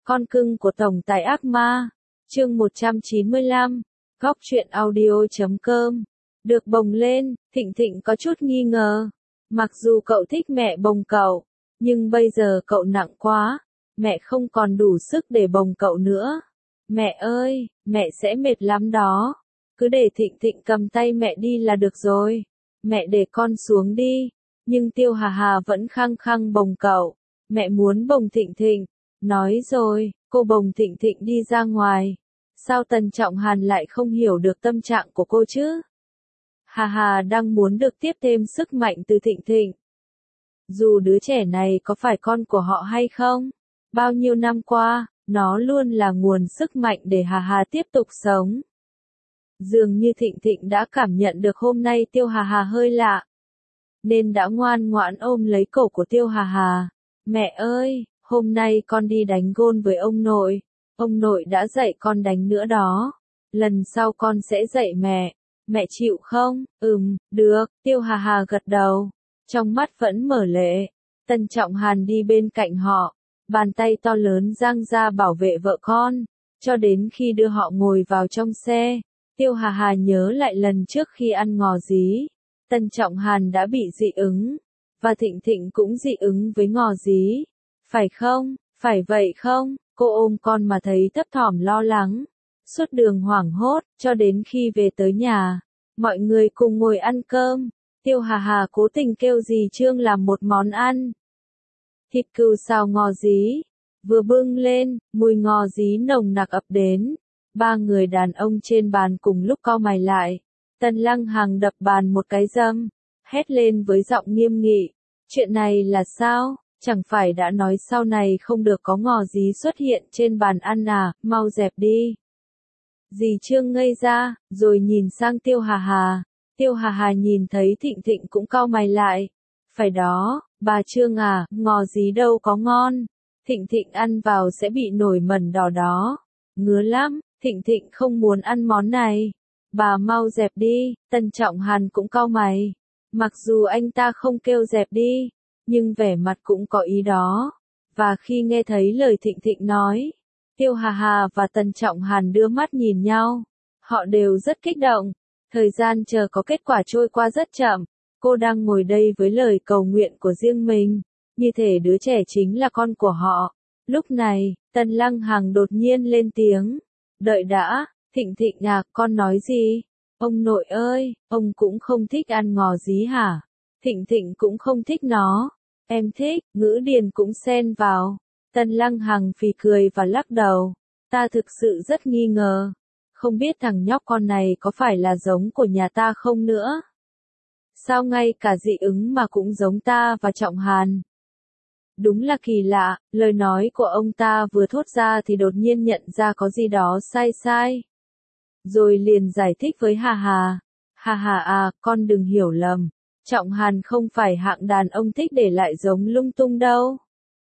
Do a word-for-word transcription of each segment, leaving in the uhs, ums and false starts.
Con cưng của tổng tài ác ma. Chương một trăm chín mươi lăm. Góc truyện audio chấm com. Được bồng lên, Thịnh Thịnh có chút nghi ngờ. Mặc dù cậu thích mẹ bồng cậu, nhưng bây giờ cậu nặng quá, mẹ không còn đủ sức để bồng cậu nữa. Mẹ ơi, mẹ sẽ mệt lắm đó. Cứ để Thịnh Thịnh cầm tay mẹ đi là được rồi. Mẹ để con xuống đi. Nhưng Tiêu Hà Hà vẫn khăng khăng bồng cậu. Mẹ muốn bồng Thịnh Thịnh. Nói rồi, cô bồng Thịnh Thịnh đi ra ngoài. Sao Tần Trọng Hàn lại không hiểu được tâm trạng của cô chứ? Hà Hà đang muốn được tiếp thêm sức mạnh từ Thịnh Thịnh. Dù đứa trẻ này có phải con của họ hay không, bao nhiêu năm qua, nó luôn là nguồn sức mạnh để Hà Hà tiếp tục sống. Dường như Thịnh Thịnh đã cảm nhận được hôm nay Tiêu Hà Hà hơi lạ, nên đã ngoan ngoãn ôm lấy cổ của Tiêu Hà Hà. Mẹ ơi, hôm nay con đi đánh gôn với ông nội. Ông nội đã dạy con đánh nữa đó. Lần sau con sẽ dạy mẹ. Mẹ chịu không? Ừm, được. Tiêu Hà Hà gật đầu. Trong mắt vẫn mở lệ. Tần Trọng Hàn đi bên cạnh họ. Bàn tay to lớn giang ra bảo vệ vợ con. Cho đến khi đưa họ ngồi vào trong xe. Tiêu Hà Hà nhớ lại lần trước khi ăn ngò dí. Tần Trọng Hàn đã bị dị ứng. Và Thịnh Thịnh cũng dị ứng với ngò dí. Phải không? Phải vậy không? Cô ôm con mà thấy thấp thỏm lo lắng. Suốt đường hoảng hốt, cho đến khi về tới nhà. Mọi người cùng ngồi ăn cơm. Tiêu Hà Hà cố tình kêu dì Trương làm một món ăn. Thịt cừu xào ngò dí. Vừa bưng lên, mùi ngò dí nồng nặc ập đến. Ba người đàn ông trên bàn cùng lúc cau mày lại. Tần Lăng Hằng đập bàn một cái dâm. Hét lên với giọng nghiêm nghị. Chuyện này là sao? Chẳng phải đã nói sau này không được có ngò dí xuất hiện trên bàn ăn à, mau dẹp đi. Dì Trương ngây ra, rồi nhìn sang Tiêu Hà Hà. Tiêu Hà Hà nhìn thấy Thịnh Thịnh cũng cau mày lại. Phải đó, bà Trương à, ngò dí đâu có ngon. Thịnh Thịnh ăn vào sẽ bị nổi mẩn đỏ đó. Ngứa lắm, Thịnh Thịnh không muốn ăn món này. Bà mau dẹp đi. Tần Trọng Hàn cũng cau mày. Mặc dù anh ta không kêu dẹp đi, nhưng vẻ mặt cũng có ý đó. Và khi nghe thấy lời Thịnh Thịnh nói, Tiêu Hà Hà và Tần Trọng Hàn đưa mắt nhìn nhau. Họ đều rất kích động. Thời gian chờ có kết quả trôi qua rất chậm. Cô đang ngồi đây với lời cầu nguyện của riêng mình. Như thể đứa trẻ chính là con của họ. Lúc này, Tần Lăng Hằng đột nhiên lên tiếng. Đợi đã, Thịnh Thịnh à, con nói gì? Ông nội ơi, ông cũng không thích ăn ngò dí hả? Thịnh Thịnh cũng không thích nó. Em thích, Ngữ Điền cũng xen vào. Tần Lăng Hằng phì cười và lắc đầu. Ta thực sự rất nghi ngờ. Không biết thằng nhóc con này có phải là giống của nhà ta không nữa? Sao ngay cả dị ứng mà cũng giống ta và Trọng Hàn? Đúng là kỳ lạ, lời nói của ông ta vừa thốt ra thì đột nhiên nhận ra có gì đó sai sai. Rồi liền giải thích với Hà Hà. Hà Hà à, con đừng hiểu lầm. Trọng Hàn không phải hạng đàn ông thích để lại giống lung tung đâu.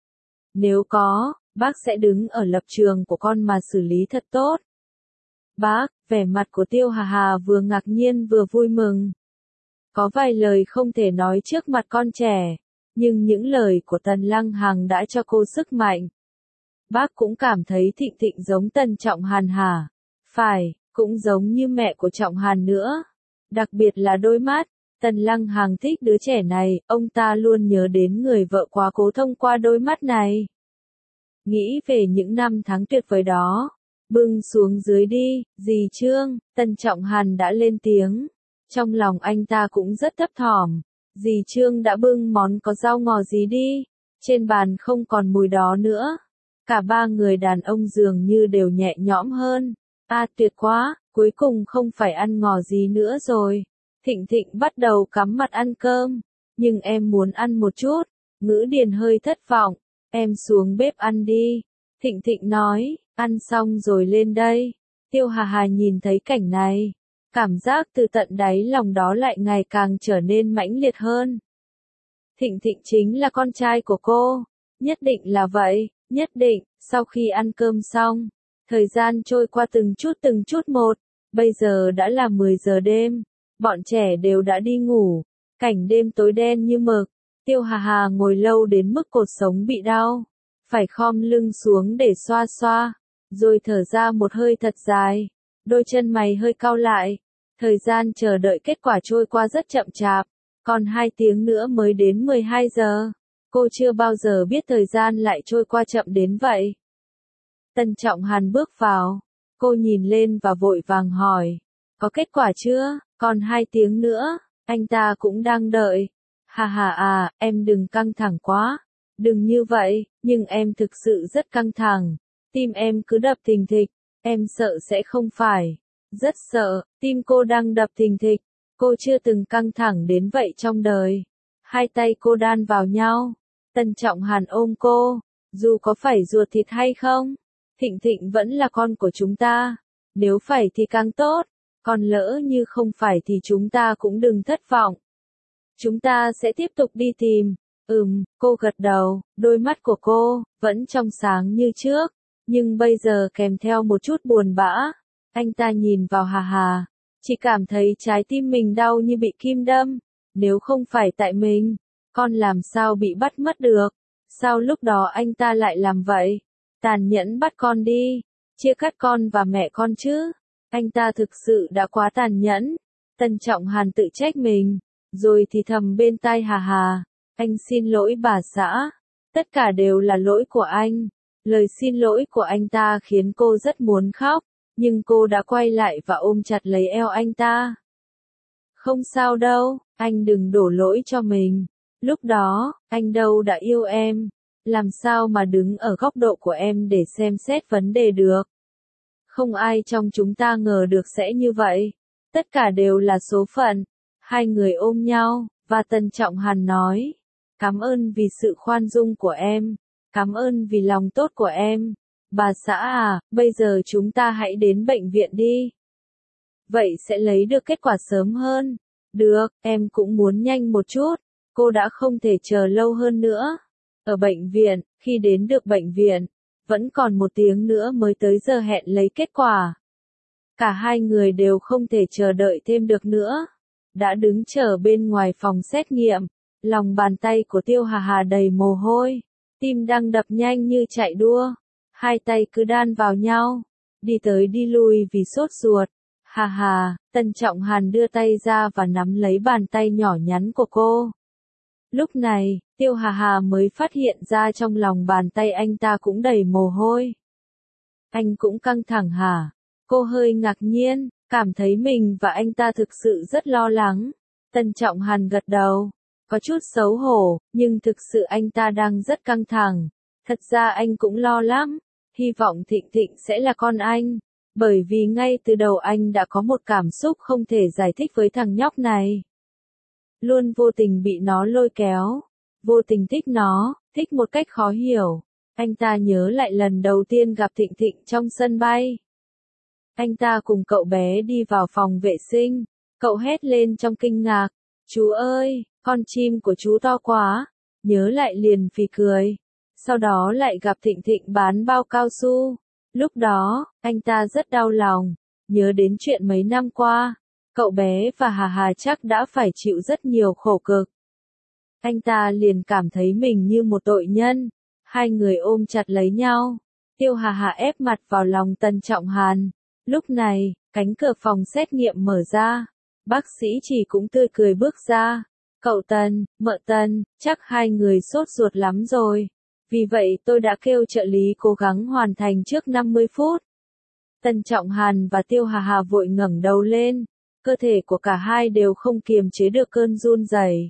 Nếu có, bác sẽ đứng ở lập trường của con mà xử lý thật tốt. Bác, vẻ mặt của Tiêu Hà Hà vừa ngạc nhiên vừa vui mừng. Có vài lời không thể nói trước mặt con trẻ, nhưng những lời của Tần Lăng Hằng đã cho cô sức mạnh. Bác cũng cảm thấy Thịnh Thịnh giống Tần Trọng Hàn hả? Phải, cũng giống như mẹ của Trọng Hàn nữa. Đặc biệt là đôi mắt. Tần Lăng Hằng thích đứa trẻ này, ông ta luôn nhớ đến người vợ quá cố thông qua đôi mắt này. Nghĩ về những năm tháng tuyệt vời đó. Bưng xuống dưới đi, dì Trương. Tần Trọng Hàn đã lên tiếng. Trong lòng anh ta cũng rất thấp thỏm. Dì Trương đã bưng món có rau ngò dí đi. Trên bàn không còn mùi đó nữa. Cả ba người đàn ông dường như đều nhẹ nhõm hơn. À tuyệt quá, cuối cùng không phải ăn ngò dí nữa rồi. Thịnh Thịnh bắt đầu cắm mặt ăn cơm. Nhưng em muốn ăn một chút. Ngữ Điền hơi thất vọng. Em xuống bếp ăn đi. Thịnh Thịnh nói, ăn xong rồi lên đây. Tiêu Hà Hà nhìn thấy cảnh này. Cảm giác từ tận đáy lòng đó lại ngày càng trở nên mãnh liệt hơn. Thịnh Thịnh chính là con trai của cô. Nhất định là vậy, nhất định. Sau khi ăn cơm xong, thời gian trôi qua từng chút từng chút một. Bây giờ đã là mười giờ đêm. Bọn trẻ đều đã đi ngủ. Cảnh đêm tối đen như mực. Tiêu Hà Hà ngồi lâu đến mức cột sống bị đau. phải khom lưng xuống để xoa xoa, rồi thở ra một hơi thật dài, đôi chân mày hơi cau lại. Thời gian chờ đợi kết quả trôi qua rất chậm chạp, còn hai tiếng nữa mới đến mười hai giờ. Cô chưa bao giờ biết thời gian lại trôi qua chậm đến vậy. Tân Trọng Hàn bước vào, cô nhìn lên và vội vàng hỏi, có kết quả chưa? Còn hai tiếng nữa, anh ta cũng đang đợi. Hà hà à, em đừng căng thẳng quá, đừng như vậy, nhưng em thực sự rất căng thẳng, tim em cứ đập thình thịch, em sợ sẽ không phải. Rất sợ, tim cô đang đập thình thịch, cô chưa từng căng thẳng đến vậy trong đời. Hai tay cô đan vào nhau, Tân Trọng Hàn ôm cô, dù có phải ruột thịt hay không, Thịnh Thịnh vẫn là con của chúng ta, nếu phải thì càng tốt, còn lỡ như không phải thì chúng ta cũng đừng thất vọng. Chúng ta sẽ tiếp tục đi tìm. Ừm, cô gật đầu, đôi mắt của cô vẫn trong sáng như trước, nhưng bây giờ kèm theo một chút buồn bã. Anh ta nhìn vào Hà Hà, chỉ cảm thấy trái tim mình đau như bị kim đâm. Nếu không phải tại mình, con làm sao bị bắt mất được? Sao lúc đó anh ta lại làm vậy? Tàn nhẫn bắt con đi, chia cắt con và mẹ con chứ? Anh ta thực sự đã quá tàn nhẫn. Tân Trọng Hàn tự trách mình, rồi thì thầm bên tai Hà Hà, anh xin lỗi bà xã, tất cả đều là lỗi của anh. Lời xin lỗi của anh ta khiến cô rất muốn khóc, nhưng cô đã quay lại và ôm chặt lấy eo anh ta. Không sao đâu, anh đừng đổ lỗi cho mình. Lúc đó, anh đâu đã yêu em, làm sao mà đứng ở góc độ của em để xem xét vấn đề được. Không ai trong chúng ta ngờ được sẽ như vậy. Tất cả đều là số phận. Hai người ôm nhau, và Tân Trọng Hàn nói, cảm ơn vì sự khoan dung của em, cảm ơn vì lòng tốt của em. Bà xã à, bây giờ chúng ta hãy đến bệnh viện đi. Vậy sẽ lấy được kết quả sớm hơn. Được, em cũng muốn nhanh một chút. Cô đã không thể chờ lâu hơn nữa. Ở bệnh viện, khi đến được bệnh viện, vẫn còn một tiếng nữa mới tới giờ hẹn lấy kết quả. Cả hai người đều không thể chờ đợi thêm được nữa. Đã đứng chờ bên ngoài phòng xét nghiệm, lòng bàn tay của Tiêu Hà Hà đầy mồ hôi, tim đang đập nhanh như chạy đua, hai tay cứ đan vào nhau, đi tới đi lui vì sốt ruột. Hà Hà, Tân Trọng Hàn đưa tay ra và nắm lấy bàn tay nhỏ nhắn của cô. Lúc này, Tiêu Hà Hà mới phát hiện ra trong lòng bàn tay anh ta cũng đầy mồ hôi. Anh cũng căng thẳng hả? Cô hơi ngạc nhiên, cảm thấy mình và anh ta thực sự rất lo lắng. Tân Trọng Hàn gật đầu, có chút xấu hổ, nhưng thực sự anh ta đang rất căng thẳng. Thật ra anh cũng lo lắm, hy vọng Thịnh Thịnh sẽ là con anh, bởi vì ngay từ đầu anh đã có một cảm xúc không thể giải thích với thằng nhóc này. Luôn vô tình bị nó lôi kéo, vô tình thích nó, thích một cách khó hiểu. Anh ta nhớ lại lần đầu tiên gặp Thịnh Thịnh trong sân bay. Anh ta cùng cậu bé đi vào phòng vệ sinh, cậu hét lên trong kinh ngạc, chú ơi, con chim của chú to quá, nhớ lại liền phì cười. Sau đó lại gặp Thịnh Thịnh bán bao cao su. Lúc đó, anh ta rất đau lòng, nhớ đến chuyện mấy năm qua, cậu bé và Hà Hà chắc đã phải chịu rất nhiều khổ cực. Anh ta liền cảm thấy mình như một tội nhân. Hai người ôm chặt lấy nhau. Tiêu Hà Hà ép mặt vào lòng Tân Trọng Hàn. Lúc này, cánh cửa phòng xét nghiệm mở ra. Bác sĩ Chỉ cũng tươi cười bước ra. Cậu Tân, mợ Tân, chắc hai người sốt ruột lắm rồi. Vì vậy tôi đã kêu trợ lý cố gắng hoàn thành trước năm mươi phút. Tân Trọng Hàn và Tiêu Hà Hà vội ngẩng đầu lên. Cơ thể của cả hai đều không kiềm chế được cơn run rẩy.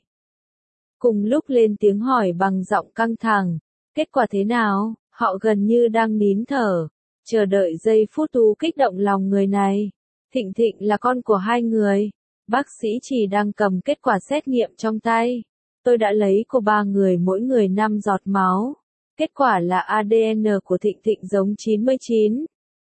Cùng lúc lên tiếng hỏi bằng giọng căng thẳng. Kết quả thế nào? Họ gần như đang nín thở, chờ đợi giây phút thú kích động lòng người này. Thịnh Thịnh là con của hai người. Bác sĩ Chỉ đang cầm kết quả xét nghiệm trong tay. Tôi đã lấy của ba người mỗi người năm giọt máu. Kết quả là a đê en của Thịnh Thịnh giống chín mươi chín.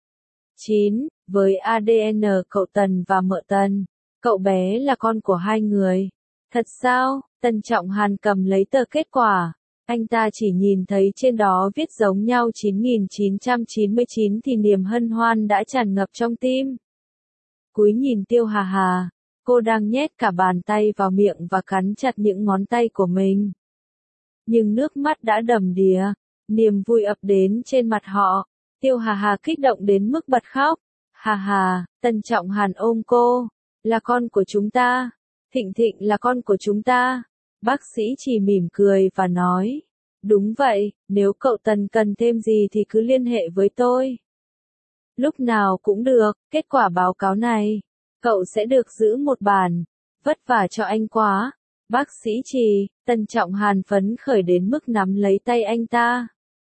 chín, với a đê en cậu Tần và mợ Tần. Cậu bé là con của hai người. Thật sao? Tân Trọng Hàn cầm lấy tờ kết quả. Anh ta chỉ nhìn thấy trên đó viết giống nhau chín nghìn chín trăm chín mươi chín thì niềm hân hoan đã tràn ngập trong tim. Cúi nhìn Tiêu Hà Hà, cô đang nhét cả bàn tay vào miệng và cắn chặt những ngón tay của mình. Nhưng nước mắt đã đầm đìa, Niềm vui ập đến trên mặt họ. Tiêu Hà Hà kích động đến mức bật khóc. Hà Hà, Tần Trọng Hàn ôm cô. Là con của chúng ta. Thịnh Thịnh là con của chúng ta. Bác sĩ chỉ mỉm cười và nói. Đúng vậy, nếu cậu Tần cần thêm gì thì cứ liên hệ với tôi. Lúc nào cũng được, kết quả báo cáo này. Cậu sẽ được giữ một bản. Vất vả cho anh quá. Bác sĩ Trì, Tần Trọng Hàn phấn khởi đến mức nắm lấy tay anh ta.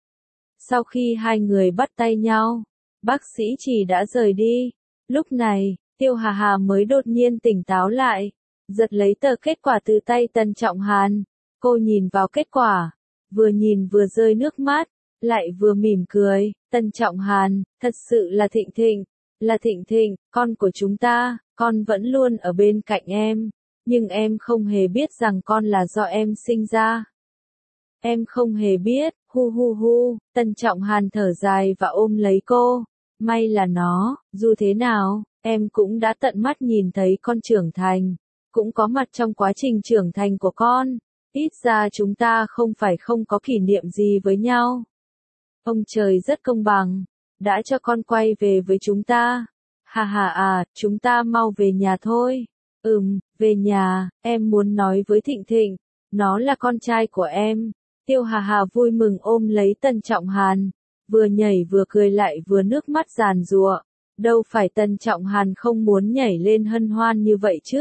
Sau khi hai người bắt tay nhau, bác sĩ Trì đã rời đi. Lúc này, Tiêu Hà Hà mới đột nhiên tỉnh táo lại, giật lấy tờ kết quả từ tay Tần Trọng Hàn. Cô nhìn vào kết quả, vừa nhìn vừa rơi nước mắt, lại vừa mỉm cười. Tần Trọng Hàn, thật sự là Thịnh Thịnh, là Thịnh Thịnh, con của chúng ta, con vẫn luôn ở bên cạnh em. Nhưng em không hề biết rằng con là do em sinh ra. Em không hề biết, hu hu hu, Tần Trọng Hàn thở dài và ôm lấy cô. May là nó, dù thế nào, em cũng đã tận mắt nhìn thấy con trưởng thành, cũng có mặt trong quá trình trưởng thành của con. Ít ra chúng ta không phải không có kỷ niệm gì với nhau. Ông trời rất công bằng, đã cho con quay về với chúng ta. Hà hà à, chúng ta mau về nhà thôi. Ừm, về nhà, em muốn nói với Thịnh Thịnh, nó là con trai của em. Tiêu Hà Hà vui mừng ôm lấy Tần Trọng Hàn, vừa nhảy vừa cười lại vừa nước mắt giàn giụa. Đâu phải Tần Trọng Hàn không muốn nhảy lên hân hoan như vậy chứ.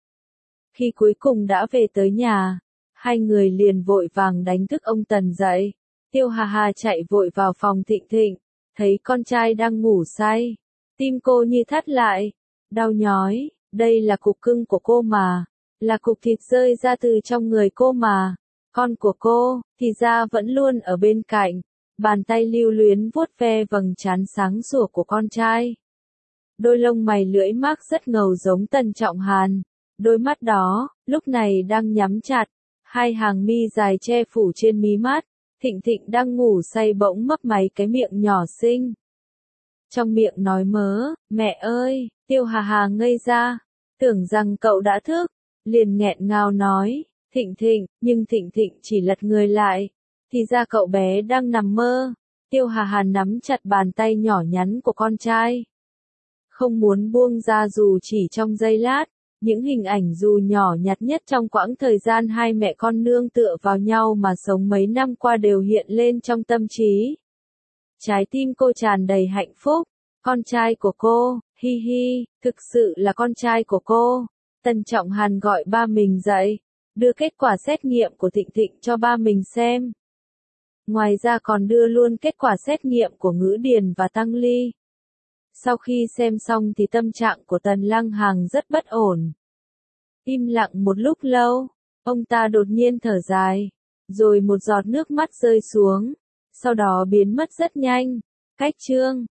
Khi cuối cùng đã về tới nhà, hai người liền vội vàng đánh thức ông Tần dậy. Tiêu Hà Hà chạy vội vào phòng Thịnh Thịnh, thấy con trai đang ngủ say. Tim cô như thắt lại, đau nhói. Đây là cục cưng của cô mà, là cục thịt rơi ra từ trong người cô mà. Con của cô, thì ra vẫn luôn ở bên cạnh, bàn tay lưu luyến vuốt ve vầng trán sáng sủa của con trai. Đôi lông mày lưỡi mác rất ngầu giống Tần Trọng Hàn, đôi mắt đó, lúc này đang nhắm chặt, hai hàng mi dài che phủ trên mí mắt. Thịnh Thịnh đang ngủ say bỗng mấp máy cái miệng nhỏ xinh. Trong miệng nói mớ, mẹ ơi, Tiêu Hà Hà ngây ra, tưởng rằng cậu đã thức, liền nghẹn ngào nói, Thịnh Thịnh, nhưng Thịnh Thịnh chỉ lật người lại, thì ra cậu bé đang nằm mơ. Tiêu Hà Hà nắm chặt bàn tay nhỏ nhắn của con trai, không muốn buông ra dù chỉ trong giây lát. Những hình ảnh dù nhỏ nhặt nhất trong quãng thời gian hai mẹ con nương tựa vào nhau mà sống mấy năm qua đều hiện lên trong tâm trí. Trái tim cô tràn đầy hạnh phúc. Con trai của cô, hi hi, thực sự là con trai của cô. Tần Trọng Hàn gọi ba mình dậy, đưa kết quả xét nghiệm của Thịnh Thịnh cho ba mình xem. Ngoài ra còn đưa luôn kết quả xét nghiệm của Ngữ Điền và Tăng Ly. Sau khi xem xong thì tâm trạng của Tần Lăng Hàng rất bất ổn. Im lặng một lúc lâu, ông ta đột nhiên thở dài, rồi một giọt nước mắt rơi xuống, sau đó biến mất rất nhanh. Cách chương